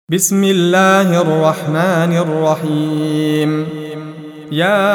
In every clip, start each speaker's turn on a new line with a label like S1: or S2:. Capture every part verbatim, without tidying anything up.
S1: بسم الله الرحمن الرحيم. يا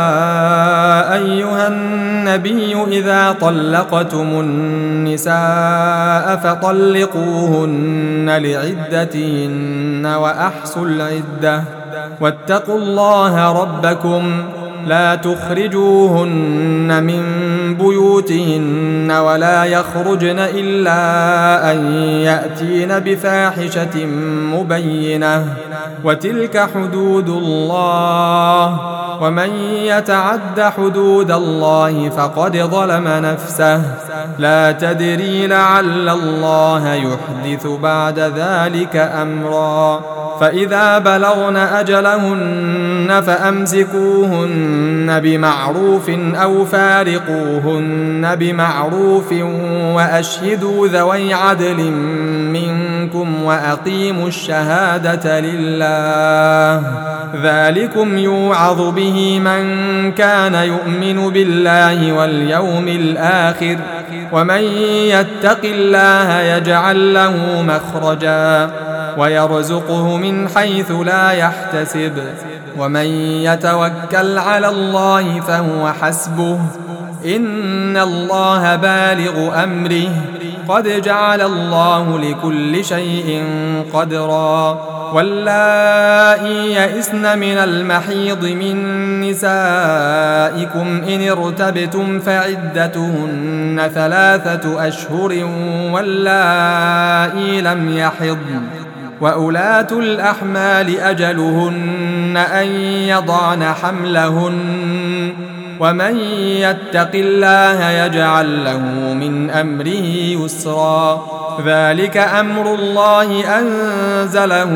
S1: أيها النبي إذا طلقتم النساء فطلقوهن لعدتهن وأحصوا العدة واتقوا الله ربكم لا تخرجوهن من بيوتهن ولا يخرجن إلا أن يأتين بفاحشة مبينة وتلك حدود الله ومن يتعد حدود الله فقد ظلم نفسه لا تدري لعل الله يحدث بعد ذلك أمرا فإذا بلغن أجلهن فأمسكوهن بمعروف أو فارقوهن بمعروف وأشهدوا ذوي عدل منكم وأقيموا الشهادة لله ذلكم يوعظ به من كان يؤمن بالله واليوم الآخر ومن يتق الله يجعل له مخرجا ويرزقه من حيث لا يحتسب ومن يتوكل على الله فهو حسبه إن الله بالغ أمره قد جعل الله لكل شيء قدرا واللائي يئسن من المحيض من نسائكم إن ارتبتم فعدتهن ثلاثة أشهر واللائي لم يحضن وأولاة الأحمال أجلهن أن يضعن حملهن ومن يتق الله يجعل له من أمره يسرا ذلك أمر الله أنزله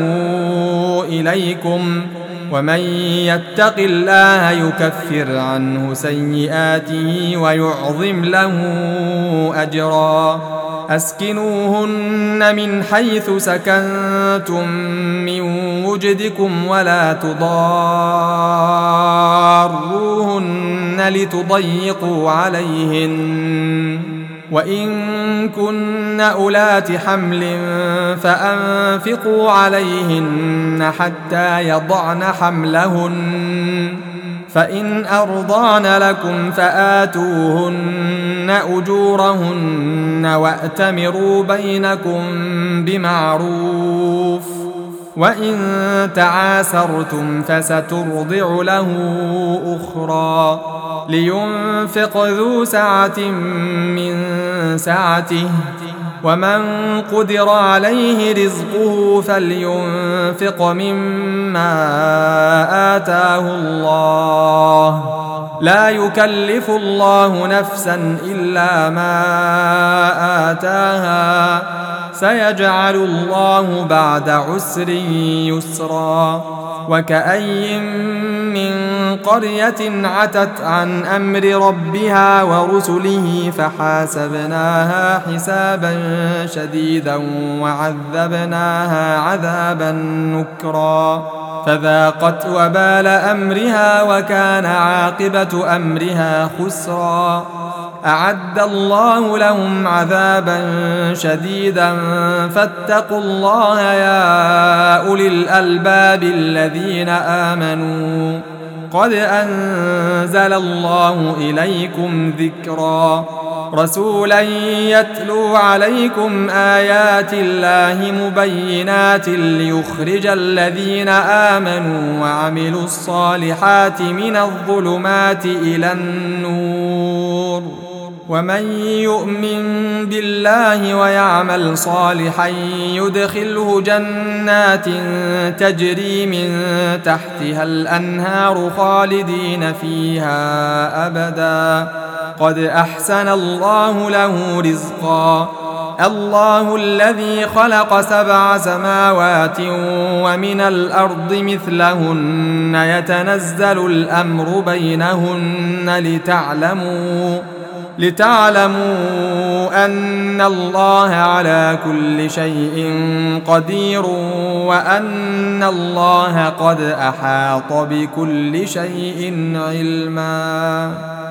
S1: إليكم ومن يتق الله يكفر عنه سيئاته ويعظم له أجرا أسكنوهن من حيث سكنتم من وجدكم ولا تضاروهن لتضيقوا عليهن وإن كن أولات حمل فأنفقوا عليهن حتى يضعن حملهن فإن أرضعن لكم فآتوهن أجورهن وأتمروا بينكم بمعروف وإن تعاسرتم فسترضع له أخرى لينفق ذو سعة من سعته ومن قدر عليه رزقه فلينفق مما آتاه الله لا يكلف الله نفسا إلا ما آتاها سيجعل الله بعد عسر يسرا وكأي من قرية عتت عن أمر ربها ورسله فحاسبناها حسابا شديدا وعذبناها عذابا نكرا فذاقت وبال أمرها وكان عاقبة أمرها خسرا أعد الله لهم عذابا شديدا فاتقوا الله يا أولي الألباب الذين آمنوا قد أنزل الله إليكم ذكرا رسولا يتلو عليكم آيات الله مبينات ليخرج الذين آمنوا وعملوا الصالحات من الظلمات إلى النور ومن يؤمن بالله ويعمل صالحا يدخله جنات تجري من تحتها الأنهار خالدين فيها أبدا قد أحسن الله له رزقا الله الذي خلق سبع سماوات ومن الأرض مثلهن يتنزل الأمر بينهن لتعلموا لتعلموا أن الله على كل شيء قدير وأن الله قد أحاط بكل شيء علما.